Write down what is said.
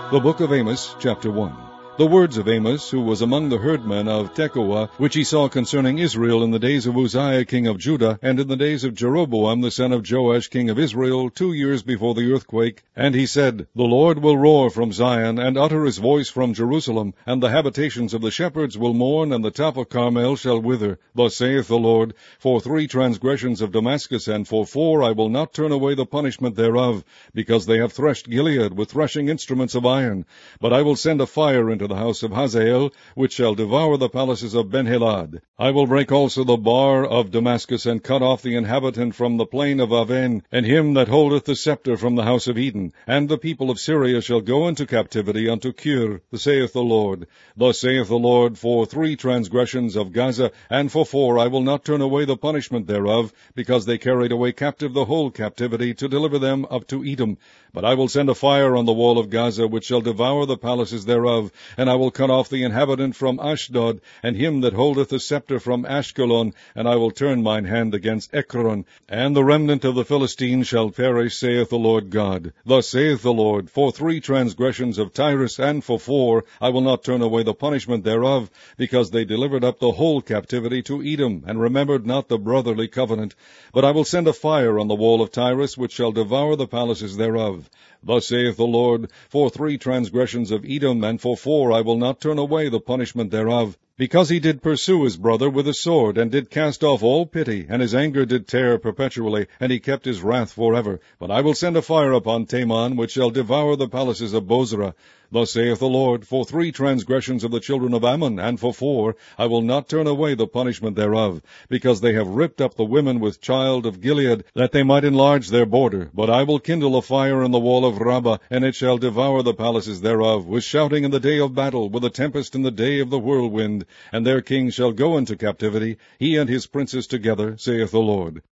The book of Amos, chapter 1. The words of Amos, who was among the herdmen of Tekoa, which he saw concerning Israel in the days of Uzziah king of Judah, and in the days of Jeroboam the son of Joash king of Israel, 2 years before the earthquake. And he said, The Lord will roar from Zion, and utter his voice from Jerusalem, and the habitations of the shepherds will mourn, and the top of Carmel shall wither. Thus saith the Lord, For 3 transgressions of Damascus, and for 4 I will not turn away the punishment thereof, because they have threshed Gilead with threshing instruments of iron. But I will send a fire into the house of Hazael, which shall devour the palaces of Ben-Hadad. I will break also the bar of Damascus, and cut off the inhabitant from the plain of Aven, and him that holdeth the scepter from the house of Eden. And the people of Syria shall go into captivity unto Kir, saith the Lord. Thus saith the Lord, For 3 transgressions of Gaza, and for 4 I will not turn away the punishment thereof, because they carried away captive the whole captivity, to deliver them up to Edom. But I will send a fire on the wall of Gaza, which shall devour the palaces thereof, and I will cut off the inhabitant from Ashdod, and him that holdeth the scepter from Ashkelon, and I will turn mine hand against Ekron, and the remnant of the Philistines shall perish, saith the Lord God. Thus saith the Lord, For 3 transgressions of Tyrus, and for 4 I will not turn away the punishment thereof, because they delivered up the whole captivity to Edom, and remembered not the brotherly covenant. But I will send a fire on the wall of Tyrus, which shall devour the palaces thereof. Thus saith the Lord, For 3 transgressions of Edom, and for 4 I will not turn away the punishment thereof, because he did pursue his brother with a sword, and did cast off all pity, and his anger did tear perpetually, and he kept his wrath forever. But I will send a fire upon Teman, which shall devour the palaces of Bozrah. Thus saith the Lord, For 3 transgressions of the children of Ammon, and for 4 I will not turn away the punishment thereof, because they have ripped up the women with child of Gilead, that they might enlarge their border. But I will kindle a fire in the wall of Rabbah, and it shall devour the palaces thereof, with shouting in the day of battle, with a tempest in the day of the whirlwind. And their king shall go into captivity, he and his princes together, saith the Lord.